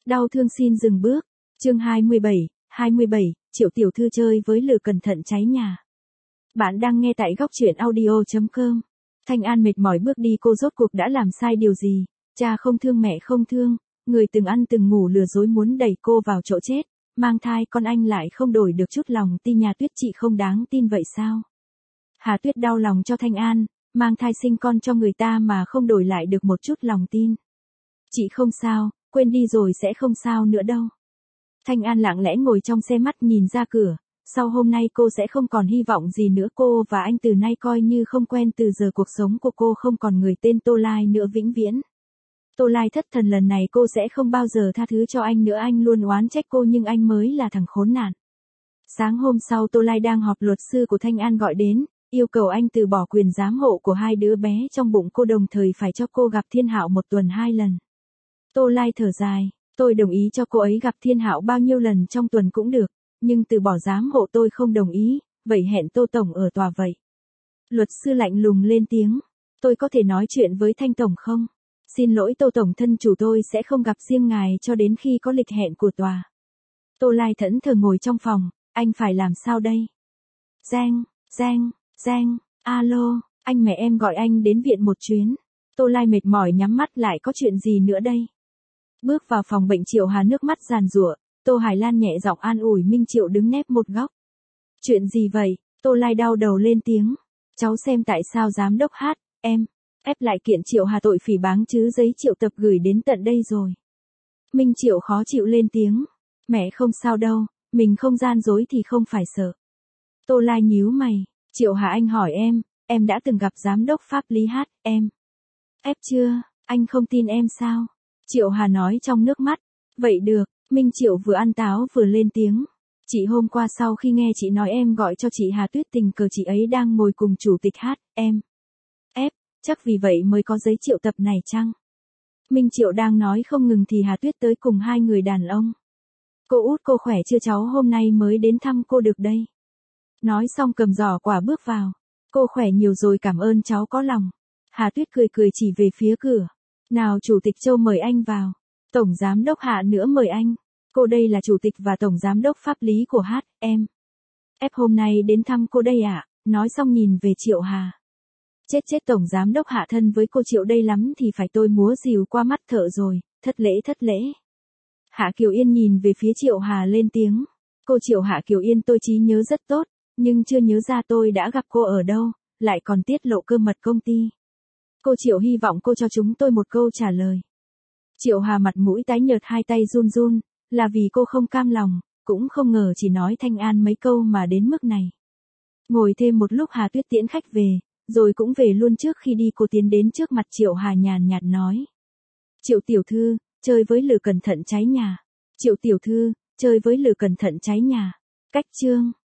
Đau thương xin dừng bước. Chương 27, Triệu tiểu thư chơi với lửa cẩn thận cháy nhà. Bạn đang nghe tại góc truyện audio.com. Thanh An mệt mỏi bước đi, cô rốt cuộc đã làm sai điều gì? Cha không thương, mẹ không thương, người từng ăn từng ngủ lừa dối muốn đẩy cô vào chỗ chết, mang thai con anh lại không đổi được chút lòng tin. Nhà Tuyết chị không đáng tin vậy sao? Hà Tuyết đau lòng cho Thanh An, mang thai sinh con cho người ta mà không đổi lại được một chút lòng tin. Chị không sao, quên đi rồi sẽ không sao nữa đâu. Thanh An lặng lẽ ngồi trong xe, mắt nhìn ra cửa. Sau hôm nay cô sẽ không còn hy vọng gì nữa, cô và anh từ nay coi như không quen. Từ giờ cuộc sống của cô không còn người tên Tô Lai nữa, vĩnh viễn. Tô Lai thất thần, lần này cô sẽ không bao giờ tha thứ cho anh nữa. Anh luôn oán trách cô nhưng anh mới là thằng khốn nạn. Sáng hôm sau Tô Lai đang họp, luật sư của Thanh An gọi đến, yêu cầu anh từ bỏ quyền giám hộ của hai đứa bé trong bụng cô, đồng thời phải cho cô gặp Thiên Hạo một tuần 2 lần. Tô Lai thở dài, tôi đồng ý cho cô ấy gặp Thiên Hạo bao nhiêu lần trong tuần cũng được, nhưng từ bỏ giám hộ tôi không đồng ý, vậy hẹn Tô Tổng ở tòa vậy. Luật sư lạnh lùng lên tiếng, tôi có thể nói chuyện với Thanh Tổng không? Xin lỗi Tô Tổng, thân chủ tôi sẽ không gặp riêng ngài cho đến khi có lịch hẹn của tòa. Tô Lai thẫn thờ ngồi trong phòng, anh phải làm sao đây? Giang, alo, anh, mẹ em gọi anh đến viện một chuyến. Tô Lai mệt mỏi nhắm mắt lại, có chuyện gì nữa đây? Bước vào phòng bệnh, Triệu Hà nước mắt giàn giụa, Tô Hải Lan nhẹ giọng an ủi. Minh Triệu đứng nép một góc. Chuyện gì vậy? Tô Lai đau đầu lên tiếng. Cháu xem tại sao giám đốc HM ép lại kiện Triệu Hà tội phỉ báng chứ, giấy triệu tập gửi đến tận đây rồi. Minh Triệu khó chịu lên tiếng. Mẹ không sao đâu, mình không gian dối thì không phải sợ. Tô Lai nhíu mày. Triệu Hà, anh hỏi em đã từng gặp giám đốc pháp lý HM ép chưa? Anh không tin em sao? Triệu Hà nói trong nước mắt. Vậy được. Minh Triệu vừa ăn táo vừa lên tiếng. Chị hôm qua sau khi nghe chị nói em gọi cho chị Hà Tuyết, tình cờ chị ấy đang ngồi cùng chủ tịch HM ép, chắc vì vậy mới có giấy triệu tập này chăng? Minh Triệu đang nói không ngừng thì Hà Tuyết tới cùng hai người đàn ông. Cô út, cô khỏe chưa? Cháu hôm nay mới đến thăm cô được đây. Nói xong cầm giỏ quà bước vào. Cô khỏe nhiều rồi, cảm ơn cháu có lòng. Hà Tuyết cười cười chỉ về phía cửa. Nào, Chủ tịch Châu mời anh vào. Tổng Giám đốc Hạ nữa mời anh. Cô đây là Chủ tịch và Tổng Giám đốc pháp lý của HM ép hôm nay đến thăm cô đây ạ. Nói xong nhìn về Triệu Hà. Chết, Tổng Giám đốc Hạ thân với cô Triệu đây lắm thì phải tôi múa rìu qua mắt thợ rồi, thất lễ. Hạ Kiều Yên nhìn về phía Triệu Hà lên tiếng. Cô Triệu, Hạ Kiều Yên, tôi trí nhớ rất tốt, nhưng chưa nhớ ra tôi đã gặp cô ở đâu, lại còn tiết lộ cơ mật công ty. Cô Triệu hy vọng cô cho chúng tôi một câu trả lời. Triệu Hà mặt mũi tái nhợt, hai tay run, là vì cô không cam lòng, cũng không ngờ chỉ nói Thanh An mấy câu mà đến mức này. Ngồi thêm một lúc Hà Tuyết tiễn khách về, rồi cũng về luôn. Trước khi đi cô tiến đến trước mặt Triệu Hà nhàn nhạt nói. Triệu tiểu thư, chơi với lửa cẩn thận cháy nhà. Triệu tiểu thư, chơi với lửa cẩn thận cháy nhà. Cách chương.